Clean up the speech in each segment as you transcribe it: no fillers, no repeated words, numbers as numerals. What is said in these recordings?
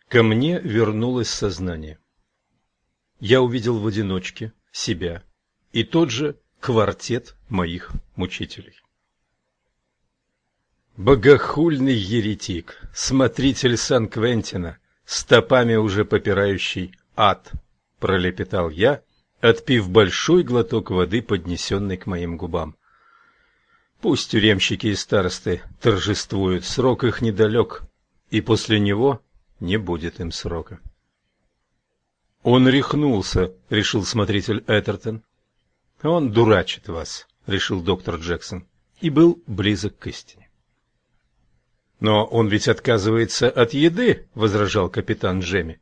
Ко мне вернулось сознание. Я увидел в одиночке себя и тот же квартет моих мучителей. Богохульный еретик, смотритель Сан-Квентина, стопами уже попирающий ад, пролепетал я, отпив большой глоток воды, поднесенной к моим губам. Пусть тюремщики и старосты торжествуют, срок их недалек, и после него не будет им срока. Он рехнулся, решил смотритель Эттертон. Он дурачит вас, решил доктор Джексон, и был близок к истине. Но он ведь отказывается от еды, возражал капитан Джемми.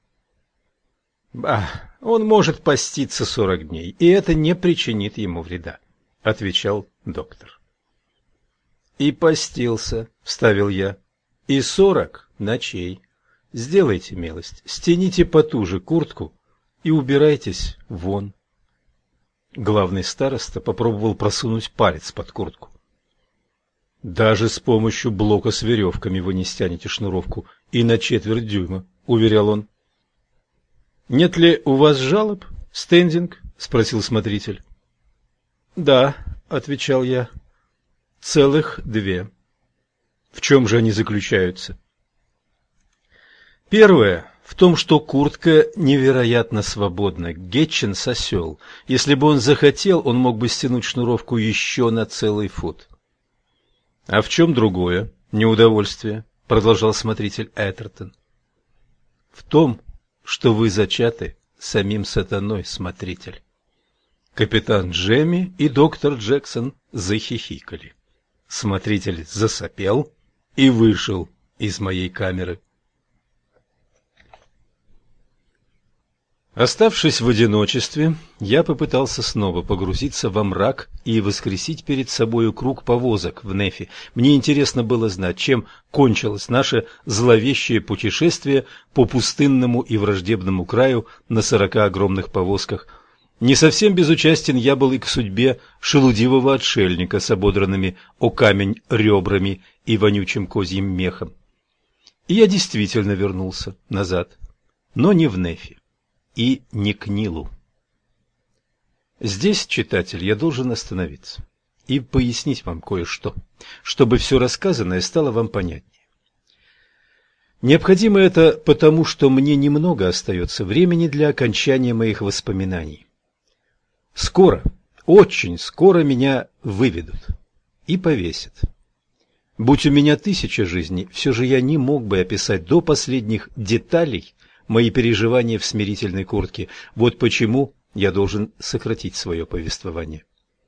Он может поститься 40 дней, и это не причинит ему вреда, отвечал доктор. И постился, вставил я, и 40 ночей. Сделайте милость, стяните потуже куртку и убирайтесь вон. Главный староста попробовал просунуть палец под куртку. Даже с помощью блока с веревками вы не стянете шнуровку и на четверть дюйма, уверял он. Нет ли у вас жалоб, Стендинг? Спросил смотритель. Да, отвечал я. Целых 2. В чем же они заключаются? Первое в том, что куртка невероятно свободна. Гетчинс осел. Если бы он захотел, он мог бы стянуть шнуровку еще на целый фут. А в чем другое неудовольствие? Продолжал смотритель Эттертон. В том, что вы зачаты самим сатаной, смотритель. Капитан Джемми и доктор Джексон захихикали. Смотритель засопел и вышел из моей камеры. Оставшись в одиночестве, я попытался снова погрузиться во мрак и воскресить перед собою круг повозок в Нефе. Мне интересно было знать, чем кончилось наше зловещее путешествие по пустынному и враждебному краю на 40 огромных повозках. Не совсем безучастен я был и к судьбе шелудивого отшельника с ободранными о камень ребрами и вонючим козьим мехом. И я действительно вернулся назад, но не в Нефе. И не к Нилу. Здесь, читатель, я должен остановиться и пояснить вам кое-что, чтобы все рассказанное стало вам понятнее. Необходимо это потому, что мне немного остается времени для окончания моих воспоминаний. Скоро, очень скоро меня выведут и повесят. Будь у меня 1000 жизней, все же я не мог бы описать до последних деталей мои переживания в смирительной куртке. Вот почему я должен сократить свое повествование.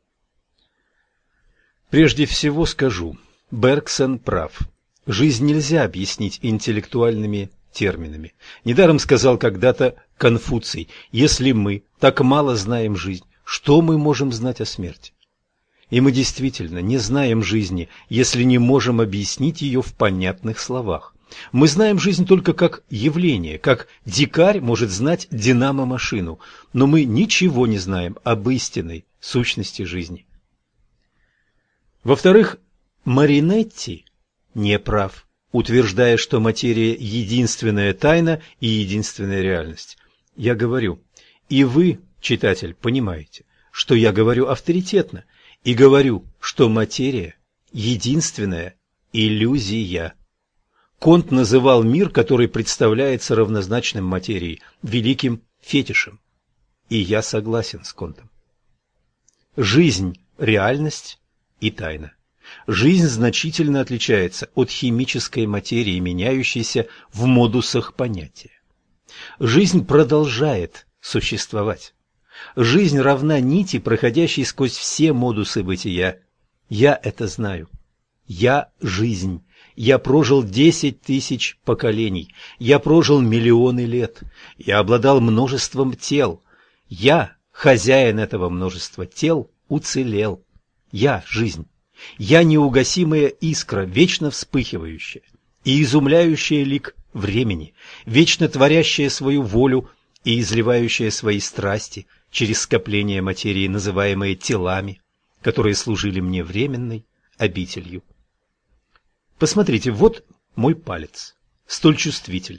Прежде всего скажу, Бергсон прав. Жизнь нельзя объяснить интеллектуальными терминами. Недаром сказал когда-то Конфуций: если мы так мало знаем жизнь, что мы можем знать о смерти? И мы действительно не знаем жизни, если не можем объяснить ее в понятных словах. Мы знаем жизнь только как явление, как дикарь может знать динамо-машину, но мы ничего не знаем об истинной сущности жизни. Во-вторых, Маринетти не прав, утверждая, что материя – единственная тайна и единственная реальность. Я говорю, и вы, читатель, понимаете, что я говорю авторитетно, и говорю, что материя – единственная иллюзия. Конт называл мир, который представляется равнозначным материи, великим фетишем. И я согласен с Контом. Жизнь – реальность и тайна. Жизнь значительно отличается от химической материи, меняющейся в модусах понятия. Жизнь продолжает существовать. Жизнь равна нити, проходящей сквозь все модусы бытия. Я это знаю. Я – жизнь. Я прожил 10 000 поколений. Я прожил миллионы лет. Я обладал множеством тел. Я, хозяин этого множества тел, уцелел. Я – жизнь. Я – неугасимая искра, вечно вспыхивающая и изумляющая лик времени, вечно творящая свою волю и изливающая свои страсти через скопление материи, называемые телами, которые служили мне временной обителью. Посмотрите, вот мой палец, столь чувствительный.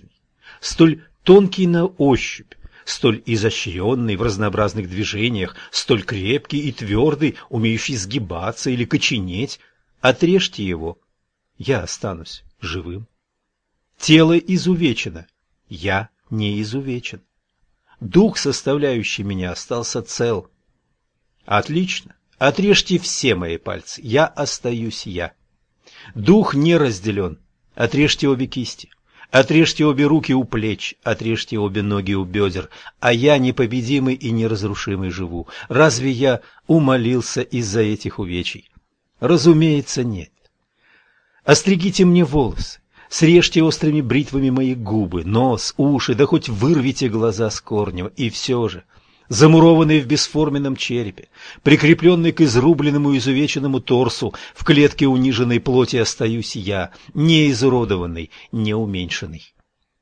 столь тонкий на ощупь, столь изощренный в разнообразных движениях, столь крепкий и твердый, умеющий сгибаться или коченеть. Отрежьте его, я останусь живым. Тело изувечено, я не изувечен. Дух, составляющий меня, остался цел. Отлично, отрежьте все мои пальцы, я остаюсь я. Дух не разделен, отрежьте обе кисти. Отрежьте обе руки у плеч, отрежьте обе ноги у бедер, а я непобедимый и неразрушимый живу. Разве я умолился из-за этих увечий? Разумеется, нет. Остригите мне волосы, срежьте острыми бритвами мои губы, нос, уши, да хоть вырвите глаза с корнем, и все же, замурованный в бесформенном черепе, прикрепленный к изрубленному и изувеченному торсу, в клетке униженной плоти остаюсь я, не изуродованный, не уменьшенный.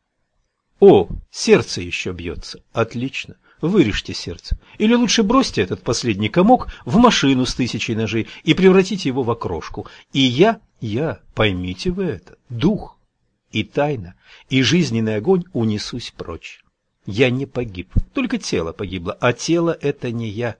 О, сердце еще бьется. Отлично. Вырежьте сердце. Или лучше бросьте этот последний комок в машину с 1000 ножей и превратите его в окрошку. И я, поймите вы это, дух и тайна, и жизненный огонь унесусь прочь. Я не погиб, только тело погибло, а тело — это не я.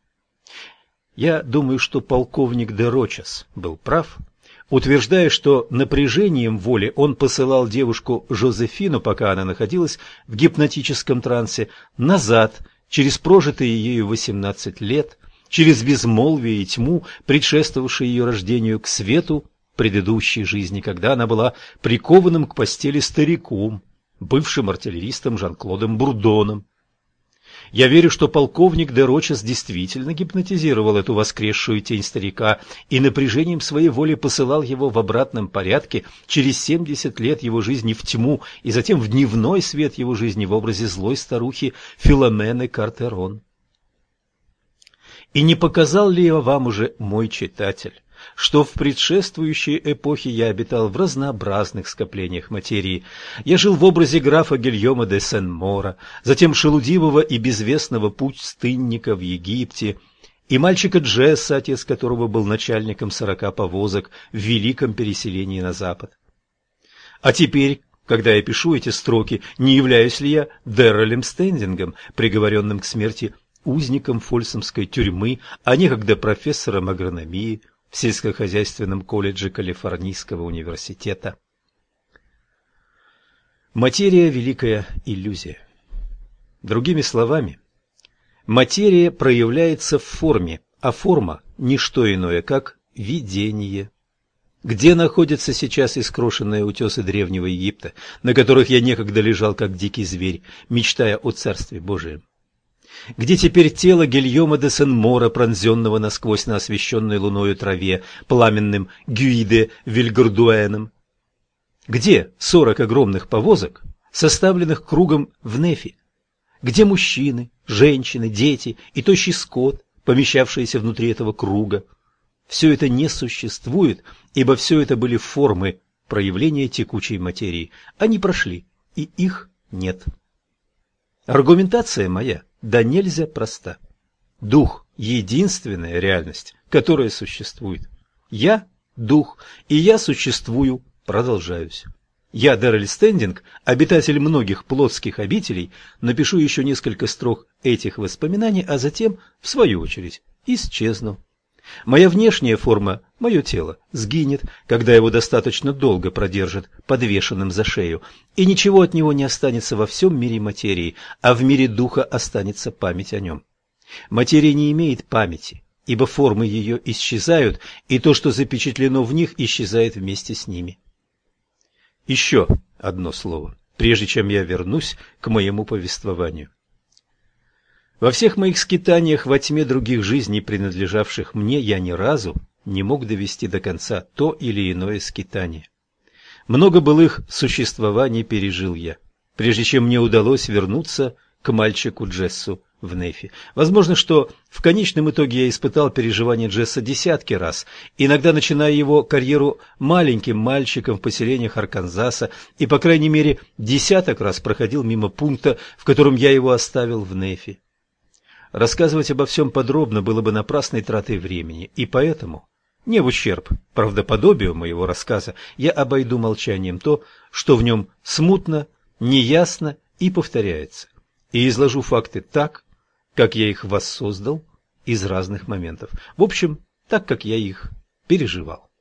Я думаю, что полковник де Рочас был прав, утверждая, что напряжением воли он посылал девушку Жозефину, пока она находилась в гипнотическом трансе, назад, через прожитые ею 18 лет, через безмолвие и тьму, предшествовавшие ее рождению, к свету предыдущей жизни, когда она была прикованным к постели стариком, бывшим артиллеристом Жан-Клодом Бурдоном. Я верю, что полковник де Рочас действительно гипнотизировал эту воскресшую тень старика и напряжением своей воли посылал его в обратном порядке через 70 лет его жизни в тьму и затем в дневной свет его жизни в образе злой старухи Филомены Картерон. И не показал ли я вам уже, мой читатель, что в предшествующей эпохе я обитал в разнообразных скоплениях материи. Я жил в образе графа Гильома де Сен-Мора, затем шелудивого и безвестного пустынника в Египте, и мальчика Джесса, отец которого был начальником 40 повозок в великом переселении на запад. А теперь, когда я пишу эти строки, не являюсь ли я Дэррелем Стендингом, приговоренным к смерти узником фольсомской тюрьмы, а некогда профессором агрономии в сельскохозяйственном колледже Калифорнийского университета. Материя – великая иллюзия. Другими словами, материя проявляется в форме, а форма – не что иное, как видение. Где находятся сейчас искрошенные утесы Древнего Египта, на которых я некогда лежал, как дикий зверь, мечтая о Царстве Божием? Где теперь тело Гильома де Сен-Мора, пронзенного насквозь на освещенной луною траве пламенным Гюи де Вильгардуэном? Где 40 огромных повозок, составленных кругом в Нефе? Где мужчины, женщины, дети и тощий скот, помещавшиеся внутри этого круга? Все это не существует, ибо все это были формы проявления текучей материи. Они прошли, и их нет. Аргументация моя да нельзя проста. Дух – единственная реальность, которая существует. Я – дух, и я существую, продолжаюсь. Я, Дэррель Стендинг, обитатель многих плотских обителей, напишу еще несколько строк этих воспоминаний, а затем, в свою очередь, исчезну. Моя внешняя форма, мое тело, сгинет, когда его достаточно долго продержат подвешенным за шею, и ничего от него не останется во всем мире материи, а в мире духа останется память о нем. Материя не имеет памяти, ибо формы ее исчезают, и то, что запечатлено в них, исчезает вместе с ними. Еще одно слово, прежде чем я вернусь к моему повествованию. Во всех моих скитаниях во тьме других жизней, принадлежавших мне, я ни разу не мог довести до конца то или иное скитание. Много былых существований пережил я, прежде чем мне удалось вернуться к мальчику Джессу в Нефе. Возможно, что в конечном итоге я испытал переживания Джесса десятки раз, иногда начиная его карьеру маленьким мальчиком в поселениях Арканзаса, и, по крайней мере, десяток раз проходил мимо пункта, в котором я его оставил в Нефе. Рассказывать обо всем подробно было бы напрасной тратой времени, и поэтому, не в ущерб правдоподобию моего рассказа, я обойду молчанием то, что в нем смутно, неясно и повторяется. И изложу факты так, как я их воссоздал из разных моментов. В общем, так, как я их переживал.